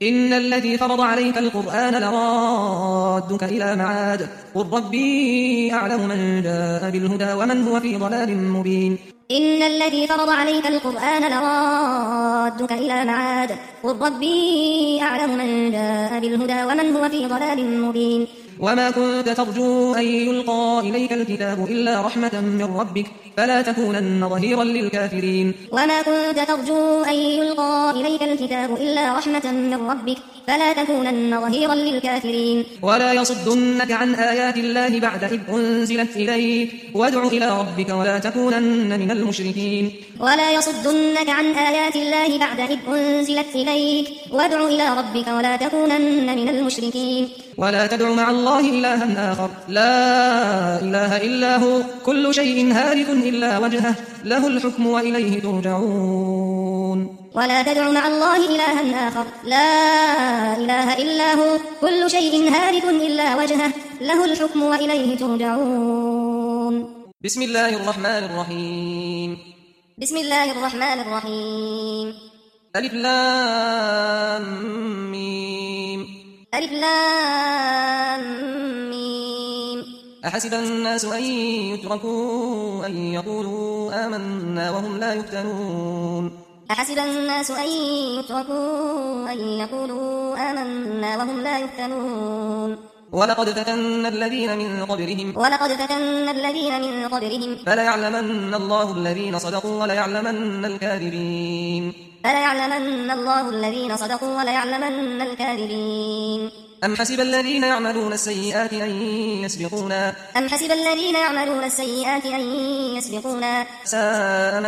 إن الذي فرض عليك القرآن لرادك إلى معاد قل ربي أعلم من جاء بالهدى ومن هو في ضلال مبين إن الذي فرض عليك القرآن لرادك إلى معاد قل ربي أعلم من جاء بالهدى ومن هو في ضلال مبين وما كنت ترجو أن يلقى إليك الكتاب إلا رحمة من ربك فلا تكونن ظهيرا للكافرين وما كنت ترجو أن يلقى إليك الكتاب إلا رحمة من ربك فلا تكونن ظهيرا للكافرين ولا يصدنك عن آيات الله بعد إذ أنزلت إليك وادع إلى ربك ولا تكونن من المشركين ولا يصدنك عن آيات الله بعد إذ أنزلت إليك وادع إلى ربك ولا تكونن من المشركين ولا تدع مع الله إلها آخر لا إله إلا هو كل شيء هالك إلا وجهه له الحكم وإليه ترجعون ولا تدع مع الله إلها آخر لا إله إلا هو كل شيء هالك إلا وجهه له الحكم وإليه ترجعون بسم الله الرحمن الرحيم بسم الله الرحمن الرحيم ألف لام ميم ألف لام ميم أحسب الناس أن يتركوا أن يقولوا آمنا وهم لا يفتنون أحسب الناس أن يتركوا أن يقولوا آمنا وهم لا يفتنون ولقد فتنا الذين من قبلهم فليعلمن الله الذين صدقوا وليعلمن الكاذبين أم حسب الذين يعملون السيئات أن يسبقونا ساء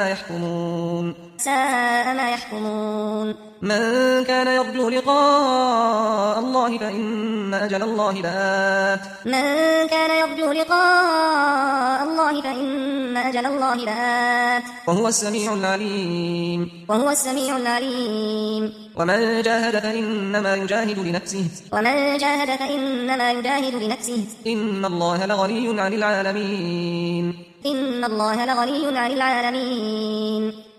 ما يحكمون من كان يرجو لقاء الله فإن أجل الله لآت وهو السميع العليم ومن جاهد فإنما يجاهد لنفسه إن الله لغني عن العالمين